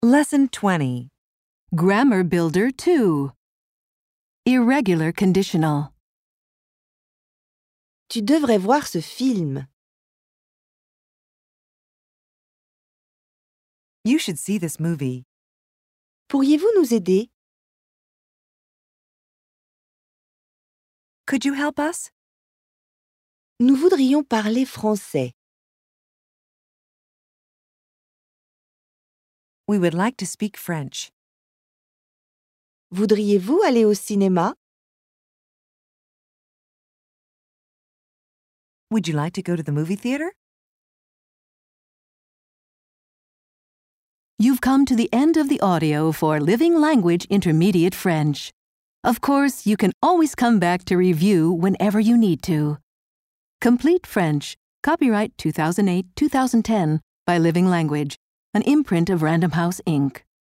Lesson 20. Grammar Builder 2. Irregular conditional. Tu devrais voir ce film. You should see this movie. Pourriez-vous nous aider? Could you help us? Nous voudrions parler français. We would like to speak French. Voudriez-vous aller au cinéma? Would you like to go to the movie theater? You've come to the end of the audio for Living Language Intermediate French. Of course, you can always come back to review whenever you need to. Complete French. Copyright 2008-2010 by Living Language, an imprint of Random House, Inc.